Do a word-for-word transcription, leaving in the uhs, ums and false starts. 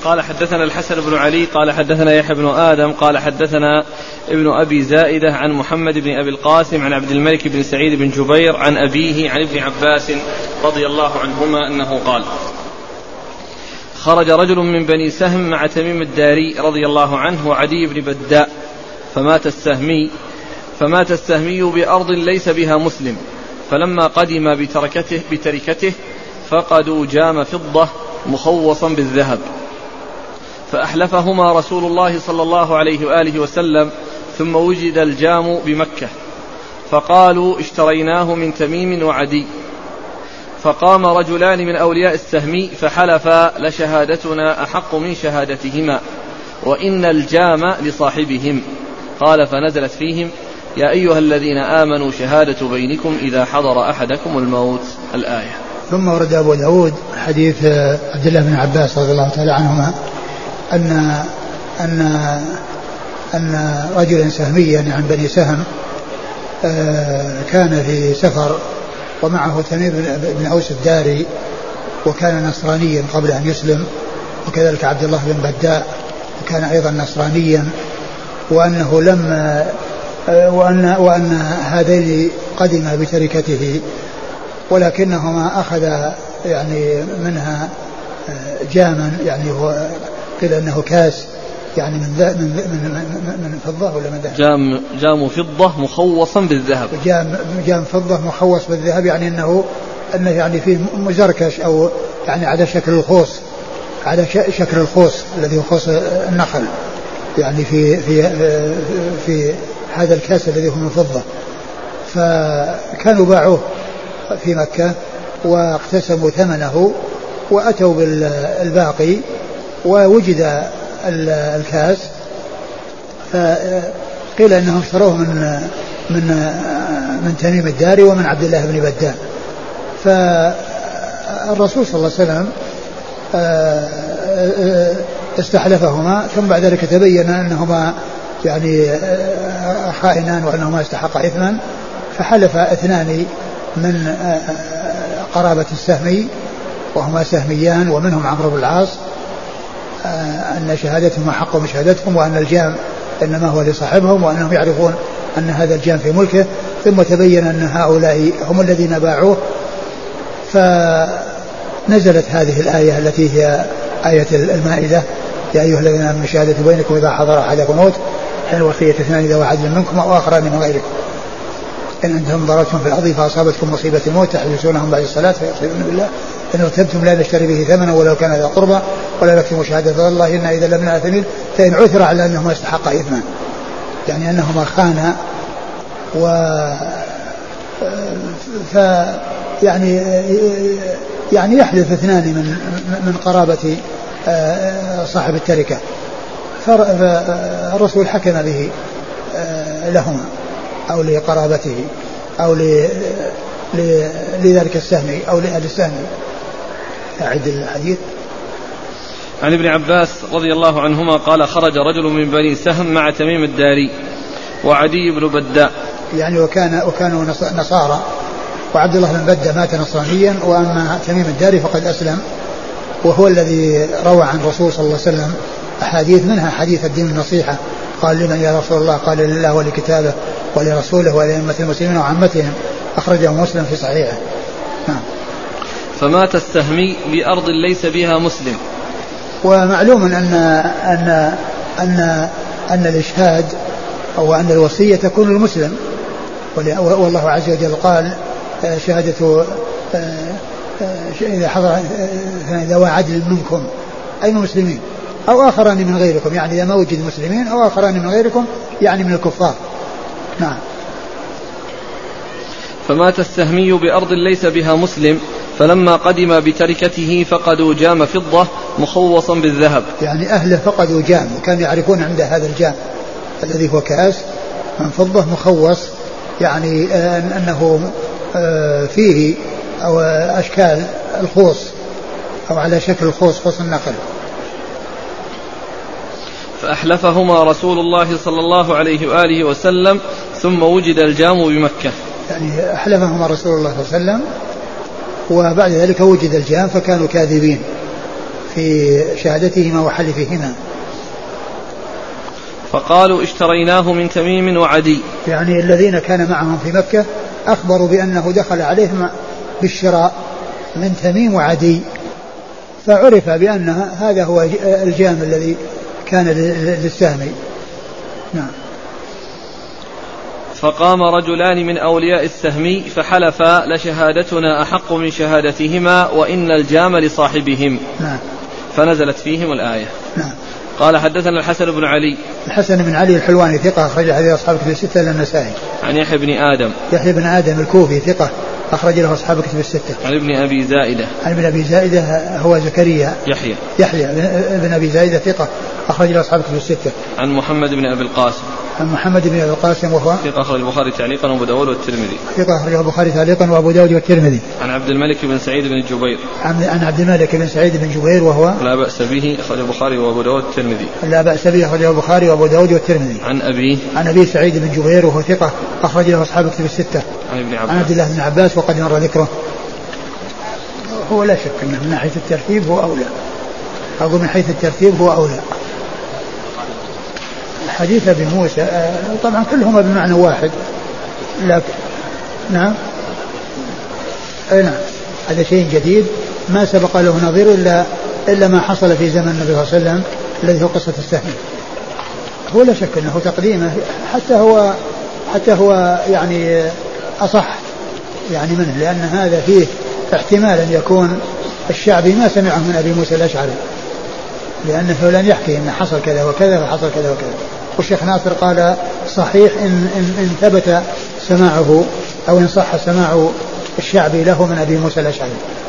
قال حدثنا الحسن بن علي قال حدثنا يحيى بن آدم قال حدثنا ابن أبي زائدة عن محمد بن أبي القاسم عن عبد الملك بن سعيد بن جبير عن أبيه عن ابن عباس رضي الله عنهما أنه قال خرج رجل من بني سهم مع تميم الداري رضي الله عنه وعدي بن بداء فمات السهمي فمات السهمي بأرض ليس بها مسلم، فلما قدم بتركته, بتركته فقدوا جام فضة مخوصا بالذهب، فأحلفهما رسول الله صلى الله عليه وآله وسلم، ثم وجد الجام بمكة، فقالوا اشتريناه من تميم وعدي. فقام رجلان من أولياء السهمي فحلفا لشهادتنا أحق من شهادتهما وإن الجام لصاحبهم. قال فنزلت فيهم يا أيها الذين آمنوا شهادة بينكم إذا حضر أحدكم الموت الآية. ثم ورد أبو داود حديث عبد الله بن عباس رضي الله تعالى عنهما أن أن أن رجلا سهميا عن بني سهم كان في سفر ومعه تميم بن أوس الداري وكان نصرانيا قبل أن يسلم، وكذلك عبد الله بن بداء وكان أيضا نصرانيا، وأنه لما وأن, وأن هذين قدم بتركته ولكنهما أخذ يعني منها جاما، يعني هو قيل أنه كاس يعني من من من, من فضة ولا من ذهب؟ جام جام فضة مخوصا بالذهب. جام جام فضة مخوص بالذهب، يعني أنه أنه يعني فيه مزركش أو يعني على شكل الخوص، على شكل الخوص الذي هو خوص النخل، يعني في في في هذا الكاس الذي هو من فضة. فكانوا باعوه في مكة واقتسموا ثمنه وأتوا بالباقي ووجد الكاس، فقيل أنهم اشتروه من من من تميم الداري ومن عبد الله بن بداء. فالرسول صلى الله عليه وسلم استحلفهما، ثم بعد ذلك تبين أنهما يعني خائنان وأنهما استحقا إثما، فحلف اثنان من قرابة السهمي وهما سهميان ومنهم عمرو بن العاص أن شهادتهم حق من شهادتهم، وأن الجام إنما هو لصاحبهم، وأنهم يعرفون أن هذا الجام في ملكه. ثم تبين أن هؤلاء هم الذين باعوه، فنزلت هذه الآية التي هي آية المائدة يا أيها الذين آمنوا شهادة بينكم إذا حضر أحدكم موت حين وصية اثنان ذوي عدل منكم أو آخران من غيركم إن أنتم ضربتم في الأرض فأصابتكم مصيبة الموت تحدثونهم بعد الصلاة فيقسمون بالله إن ارتبتم لا نشتري به ثمنا ولو كان ذا قربى ولا نكتم شهادة الله إن إذا لمن آثمين، فإن عثر على أنهما استحقا إثما، يعني أنهما خانا و ف يعني يعني يحلف اثنان من من قرابة صاحب التركة، فالرسول حكم به لهما أو لقرابته أو لذلك السهم أو لأهل السهم. أعد الحديث. عن ابن عباس رضي الله عنهما قال خرج رجل من بني سهم مع تميم الداري وعدي بن بداء، يعني وكان وكانوا نصارى، وعبد الله بن بداء مات نصرانيا، وأما تميم الداري فقد أسلم، وهو الذي روى عن الرسول صلى الله عليه وسلم أحاديث، منها حديث الدين النصيحة، قال لمن يا رسول الله؟ قال لله ولكتابه ولرسوله ولأئمة المسلمين وعامتهم، أخرجه مسلم في صحيحه. نعم. فمات السهمي بأرض ليس بها مسلم. ومعلوم أن أن أن أن الإشهاد أو أن الوصية تكون للمسلم، والله عز وجل قال شهادة إذا حضر ذوي عدل منكم أي من المسلمين أو آخران من غيركم، يعني إذا ما وجد مسلمين أو آخران من غيركم يعني من الكفار. نعم. فمات السهمي بأرض ليس بها مسلم، فلما قدم بتركته فقدوا جام فضة مخوصا بالذهب، يعني أهله فقدوا جام، وكانوا يعرفون عند هذا الجام الذي هو كأس من فضة مخوص، يعني أنه فيه أو أشكال الخوص أو على شكل الخوص، خوص النخل. فأحلفهما رسول الله صلى الله عليه وآله وسلم ثم وجد الجام بمكة، يعني أحلفهما رسول الله صلى الله عليه وسلم وبعد ذلك وجد الجام فكانوا كاذبين في شهادتهما وحلفهما. فقالوا اشتريناه من تميم وعدي. يعني الذين كان معهم في مكة أخبروا بأنه دخل عليهم بالشراء من تميم وعدي، فعرف بأن هذا هو الجام الذي كان للسهم. نعم. فقام رجلان من أولياء السهم فحلفا لشهادتنا أحق من شهادتهما وإن الجام لصاحبهم. نعم. فنزلت فيهم الآية. نعم. قال حدثنا الحسن بن علي. الحسن بن علي الحلواني ثقة أخرج حديث أصحاب كتب الستة إلا النسائي. عن يحيى بن آدم. يحيى بن آدم الكوفي ثقة أخرج له أصحاب كتب الستة. عن ابن أبي زائدة. عن ابن أبي زائدة هو زكريا. يحيى. يحيى بن أبي زائدة ثقة أخرج له أصحاب كتب الستة. عن محمد بن أبي القاسم. عن محمد بن أبي القاسم وهو ثقة أخرج البخاري تعليقا وأبو داود والترمذي. ثقة أخرج البخاري تعليقا وأبو داود والترمذي. عن عبد الملك بن سعيد بن جبير. عن عبد الملك بن سعيد بن جبير وهو لا بأس به أخرج البخاري وأبو داود والترمذي. لا بأس به أخرج البخاري وأبو داود والترمذي. عن أبي. عن أبي سعيد بن جبير وهو ثقة أخرج له أصحاب كتب الستة. عن ابن عباس. عن عبد الله بن عباس وقد مر ذكره. هو لا شك أنه من حيث الترتيب هو أولى، أقول من حيث الترتيب هو أولى. حديث أبي موسى طبعا كلهما بمعنى واحد، لكن نعم أي نعم هذا شيء جديد ما سبق له نظير إلا إلا ما حصل في زمن النبي صلى الله عليه وسلم الذي هو قصة السهم. هو لا شك أنه تقديمه حتى هو حتى هو يعني أصح يعني منه، لأن هذا فيه احتمال أن يكون الشعبي ما سمعه من أبي موسى الأشعري، لأنه فلان يحكي أن حصل كذا وكذا وحصل كذا وكذا. والشيخ ناصر قال صحيح إن, إن, إن ثبت سماعه أو إن صح سماع الشعبي له من أبي موسى الأشعري.